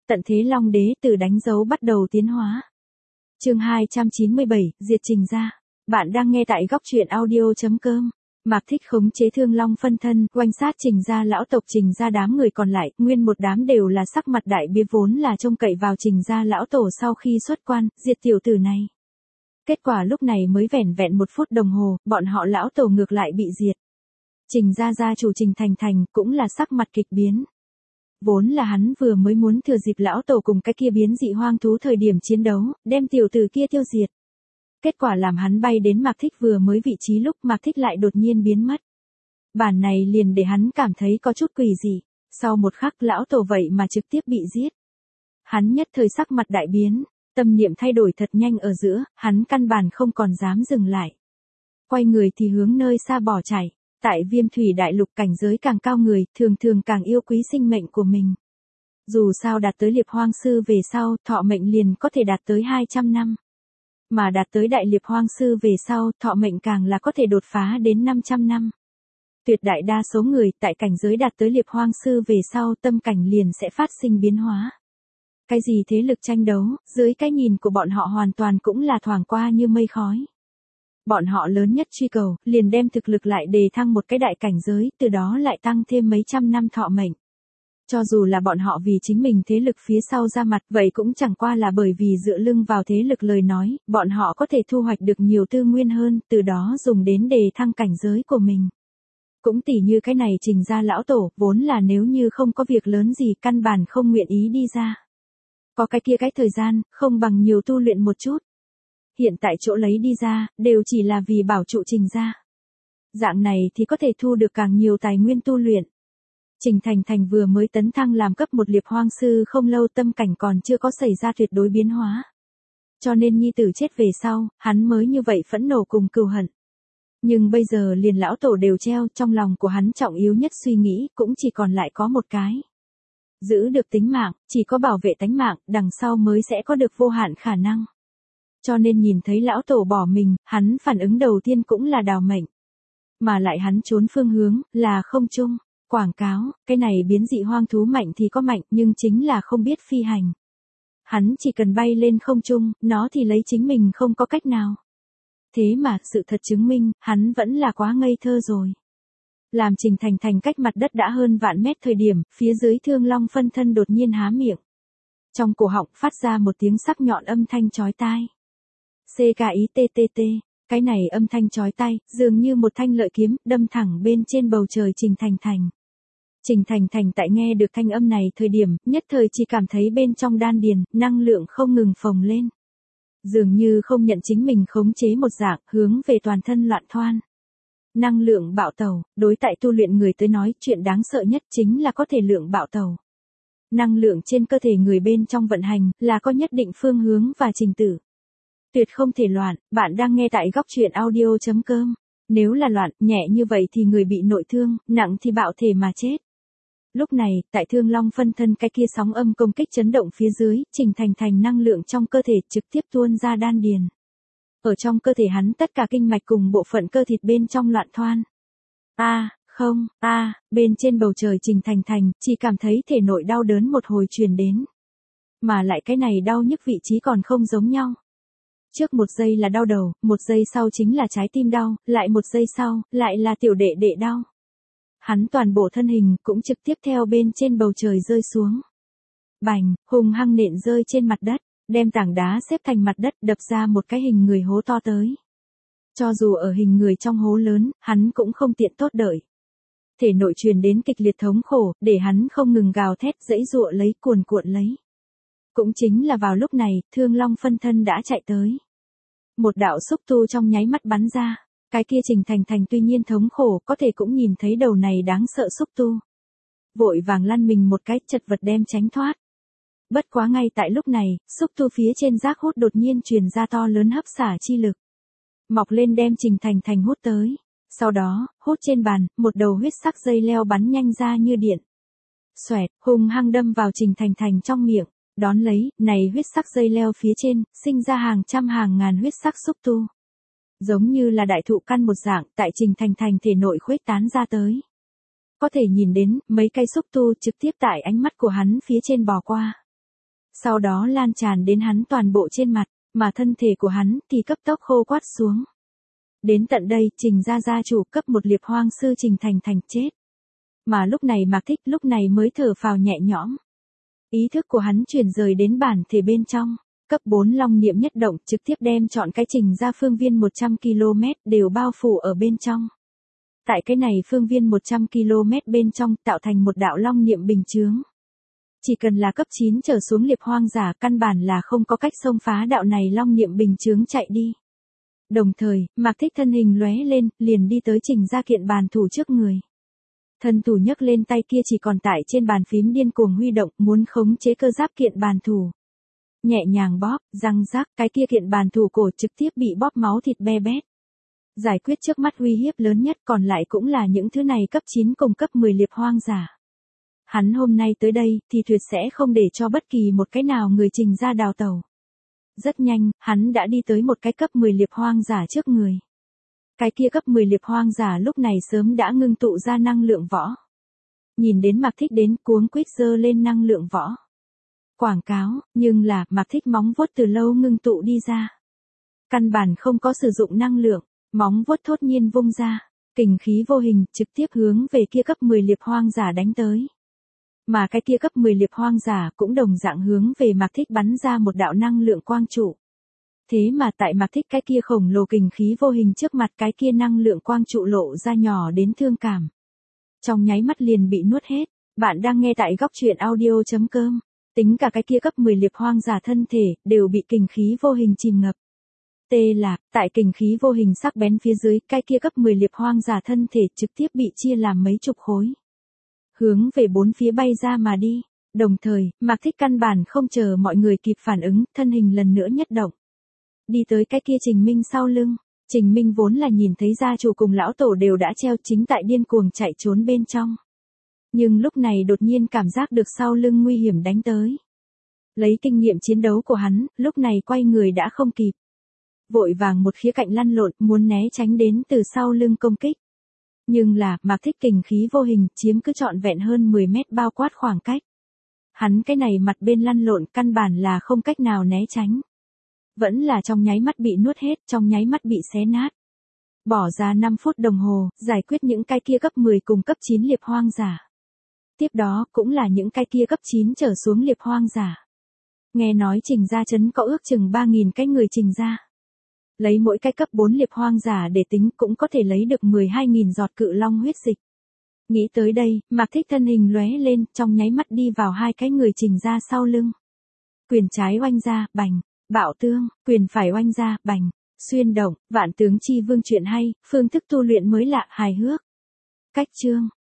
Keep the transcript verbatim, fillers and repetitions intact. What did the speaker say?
Tận thế Long Đế từ đánh dấu bắt đầu tiến hóa. Chương hai trăm chín mươi bảy, diệt Trình gia. Bạn đang nghe tại góc truyện audio chấm com. Mạc Thích khống chế Thương Long phân thân, quanh sát Trình gia lão tộc Trình gia đám người còn lại, nguyên một đám đều là sắc mặt đại bía vốn là trông cậy vào Trình gia lão tổ sau khi xuất quan, diệt tiểu tử này. Kết quả lúc này mới vẻn vẹn một phút đồng hồ, bọn họ lão tổ ngược lại bị diệt. Trình gia gia chủ Trình Thành Thành cũng là sắc mặt kịch biến. Vốn là hắn vừa mới muốn thừa dịp lão tổ cùng cái kia biến dị hoang thú thời điểm chiến đấu, đem tiểu tử kia tiêu diệt. Kết quả làm hắn bay đến Mạc Thích vừa mới vị trí lúc Mạc Thích lại đột nhiên biến mất. Bản này liền để hắn cảm thấy có chút quỷ dị, sau một khắc lão tổ vậy mà trực tiếp bị giết. Hắn nhất thời sắc mặt đại biến, tâm niệm thay đổi thật nhanh ở giữa, hắn căn bản không còn dám dừng lại. Quay người thì hướng nơi xa bỏ chạy. Tại Viêm Thủy Đại Lục cảnh giới càng cao người, thường thường càng yêu quý sinh mệnh của mình. Dù sao đạt tới Liệp Hoang Sư về sau, thọ mệnh liền có thể đạt tới hai trăm năm. Mà đạt tới Đại Liệp Hoang Sư về sau, thọ mệnh càng là có thể đột phá đến năm trăm năm. Tuyệt đại đa số người, tại cảnh giới đạt tới Liệp Hoang Sư về sau, tâm cảnh liền sẽ phát sinh biến hóa. Cái gì thế lực tranh đấu, dưới cái nhìn của bọn họ hoàn toàn cũng là thoảng qua như mây khói. Bọn họ lớn nhất truy cầu, liền đem thực lực lại đề thăng một cái đại cảnh giới, từ đó lại tăng thêm mấy trăm năm thọ mệnh. Cho dù là bọn họ vì chính mình thế lực phía sau ra mặt, vậy cũng chẳng qua là bởi vì dựa lưng vào thế lực lời nói, bọn họ có thể thu hoạch được nhiều tư nguyên hơn, từ đó dùng đến đề thăng cảnh giới của mình. Cũng tỉ như cái này Trình gia lão tổ, vốn là nếu như không có việc lớn gì căn bản không nguyện ý đi ra. Có cái kia cái thời gian, không bằng nhiều tu luyện một chút. Hiện tại chỗ lấy đi ra, đều chỉ là vì bảo trụ Trình gia. Dạng này thì có thể thu được càng nhiều tài nguyên tu luyện. Trình Thành Thành vừa mới tấn thăng làm cấp một Liệp Hoang Sư không lâu, tâm cảnh còn chưa có xảy ra tuyệt đối biến hóa. Cho nên nhi tử chết về sau, hắn mới như vậy phẫn nộ cùng cừu hận. Nhưng bây giờ liền lão tổ đều treo, trong lòng của hắn trọng yếu nhất suy nghĩ cũng chỉ còn lại có một cái. Giữ được tính mạng, chỉ có bảo vệ tánh mạng, đằng sau mới sẽ có được vô hạn khả năng. Cho nên nhìn thấy lão tổ bỏ mình, hắn phản ứng đầu tiên cũng là đào mệnh. Mà lại hắn trốn phương hướng, là không trung. Quảng cáo, cái này biến dị hoang thú mạnh thì có mạnh, nhưng chính là không biết phi hành. Hắn chỉ cần bay lên không trung, nó thì lấy chính mình không có cách nào. Thế mà, sự thật chứng minh, hắn vẫn là quá ngây thơ rồi. Làm Trình Thành Thành cách mặt đất đã hơn vạn mét thời điểm, phía dưới Thương Long phân thân đột nhiên há miệng. Trong cổ họng phát ra một tiếng sắc nhọn âm thanh chói tai. xê ca i tê tê tê, cái này âm thanh chói tai, dường như một thanh lợi kiếm, đâm thẳng bên trên bầu trời Trình Thành Thành. Trình Thành Thành tại nghe được thanh âm này thời điểm, nhất thời chỉ cảm thấy bên trong đan điền, năng lượng không ngừng phồng lên. Dường như không nhận chính mình khống chế một dạng, hướng về toàn thân loạn thoan. Năng lượng bạo tẩu, đối tại tu luyện người tới nói, chuyện đáng sợ nhất chính là có thể lượng bạo tẩu. Năng lượng trên cơ thể người bên trong vận hành, là có nhất định phương hướng và trình tự. Tuyệt không thể loạn, bạn đang nghe tại góc truyện audio chấm com. Nếu là loạn, nhẹ như vậy thì người bị nội thương, nặng thì bạo thể mà chết. Lúc này, tại Thương Long phân thân cái kia sóng âm công kích chấn động phía dưới, Trình Thành Thành năng lượng trong cơ thể trực tiếp tuôn ra đan điền. Ở trong cơ thể hắn tất cả kinh mạch cùng bộ phận cơ thịt bên trong loạn thoan. A, à, không, a, à, bên trên bầu trời Trình Thành Thành, chỉ cảm thấy thể nội đau đớn một hồi truyền đến. Mà lại cái này đau nhức vị trí còn không giống nhau. Trước một giây là đau đầu, một giây sau chính là trái tim đau, lại một giây sau, lại là tiểu đệ đệ đau. Hắn toàn bộ thân hình cũng trực tiếp theo bên trên bầu trời rơi xuống. Bành, hùng hăng nện rơi trên mặt đất, đem tảng đá xếp thành mặt đất đập ra một cái hình người hố to tới. Cho dù ở hình người trong hố lớn, hắn cũng không tiện tốt đợi. Thể nội truyền đến kịch liệt thống khổ, để hắn không ngừng gào thét dãy dụa lấy cuồn cuộn lấy. Cũng chính là vào lúc này, Thương Long phân thân đã chạy tới. Một đạo xúc tu trong nháy mắt bắn ra. Cái kia Trình Thành Thành tuy nhiên thống khổ, có thể cũng nhìn thấy đầu này đáng sợ xúc tu. Vội vàng lăn mình một cái, chật vật đem tránh thoát. Bất quá ngay tại lúc này, xúc tu phía trên giác hút đột nhiên truyền ra to lớn hấp xả chi lực. Mọc lên đem Trình Thành Thành hút tới. Sau đó, hút trên bàn, một đầu huyết sắc dây leo bắn nhanh ra như điện. Xoẹt, hung hăng đâm vào Trình Thành Thành trong miệng. Đón lấy, này huyết sắc dây leo phía trên, sinh ra hàng trăm hàng ngàn huyết sắc xúc tu. Giống như là đại thụ căn một dạng, tại Trình Thành Thành thể nội khuếch tán ra tới. Có thể nhìn đến, mấy cây xúc tu trực tiếp tại ánh mắt của hắn phía trên bò qua. Sau đó lan tràn đến hắn toàn bộ trên mặt, mà thân thể của hắn thì cấp tốc khô quắt xuống. Đến tận đây, Trình gia gia chủ cấp một liệp hoang sư Trình Thành Thành chết. Mà lúc này Mạc Thích lúc này mới thở phào nhẹ nhõm. Ý thức của hắn chuyển rời đến bản thể bên trong, cấp bốn long niệm nhất động trực tiếp đem chọn cái Trình gia phương viên một trăm ki lô mét đều bao phủ ở bên trong. Tại cái này phương viên một trăm ki lô mét bên trong tạo thành một đạo long niệm bình chướng. Chỉ cần là cấp chín trở xuống liệp hoang giả căn bản là không có cách xông phá đạo này long niệm bình chướng chạy đi. Đồng thời, Mạc Thích thân hình lóe lên, liền đi tới Trình gia kiện bàn thủ trước người. Thân thủ nhấc lên tay kia chỉ còn tại trên bàn phím điên cuồng huy động, muốn khống chế cơ giáp kiện bàn thủ. Nhẹ nhàng bóp, răng rắc, cái kia kiện bàn thủ cổ trực tiếp bị bóp máu thịt be bét. Giải quyết trước mắt uy hiếp lớn nhất còn lại cũng là những thứ này cấp chín cùng cấp mười liệp hoang giả. Hắn hôm nay tới đây thì tuyệt sẽ không để cho bất kỳ một cái nào người Trình gia đào tẩu. Rất nhanh, hắn đã đi tới một cái cấp mười liệp hoang giả trước người. Cái kia cấp mười liệp hoang giả lúc này sớm đã ngưng tụ ra năng lượng võ. Nhìn đến Mạc Thích đến cuống quýt giơ lên năng lượng võ. Quảng cáo, nhưng là Mạc Thích móng vuốt từ lâu ngưng tụ đi ra. Căn bản không có sử dụng năng lượng, móng vuốt thốt nhiên vung ra, kình khí vô hình trực tiếp hướng về kia cấp mười liệp hoang giả đánh tới. Mà cái kia cấp mười liệp hoang giả cũng đồng dạng hướng về Mạc Thích bắn ra một đạo năng lượng quang trụ. Thế mà tại Mạc Thích cái kia khổng lồ kình khí vô hình trước mặt cái kia năng lượng quang trụ lộ ra nhỏ đến thương cảm. Trong nháy mắt liền bị nuốt hết, bạn đang nghe tại góc truyện audio chấm com. Tính cả cái kia cấp mười liệp hoang giả thân thể đều bị kình khí vô hình chìm ngập. Tê là, tại kình khí vô hình sắc bén phía dưới, cái kia cấp mười liệp hoang giả thân thể trực tiếp bị chia làm mấy chục khối. Hướng về bốn phía bay ra mà đi. Đồng thời, Mạc Thích căn bản không chờ mọi người kịp phản ứng, thân hình lần nữa nhất động. Đi tới cái kia Trình Minh sau lưng. Trình Minh vốn là nhìn thấy gia chủ cùng lão tổ đều đã treo chính tại điên cuồng chạy trốn bên trong. Nhưng lúc này đột nhiên cảm giác được sau lưng nguy hiểm đánh tới. Lấy kinh nghiệm chiến đấu của hắn, lúc này quay người đã không kịp. Vội vàng một khía cạnh lăn lộn, muốn né tránh đến từ sau lưng công kích. Nhưng là, Mạc Thích kình khí vô hình, chiếm cứ trọn vẹn hơn mười mét bao quát khoảng cách. Hắn cái này mặt bên lăn lộn, căn bản là không cách nào né tránh. Vẫn là trong nháy mắt bị nuốt hết, trong nháy mắt bị xé nát. Bỏ ra năm phút đồng hồ, giải quyết những cái kia cấp mười cùng cấp chín liệp hoang giả. Tiếp đó, cũng là những cái kia cấp chín trở xuống liệp hoang giả. Nghe nói Trình gia trấn có ước chừng ba nghìn cái người Trình gia. Lấy mỗi cái cấp bốn liệp hoang giả để tính cũng có thể lấy được mười hai nghìn giọt cự long huyết dịch. Nghĩ tới đây, Mạc Thích thân hình lóe lên, trong nháy mắt đi vào hai cái người Trình gia sau lưng. Quyền trái oanh ra, bành, bạo tương, quyền phải oanh ra, bành, xuyên động, vạn tướng chi vương chuyện hay, phương thức tu luyện mới lạ, hài hước. Cách chương,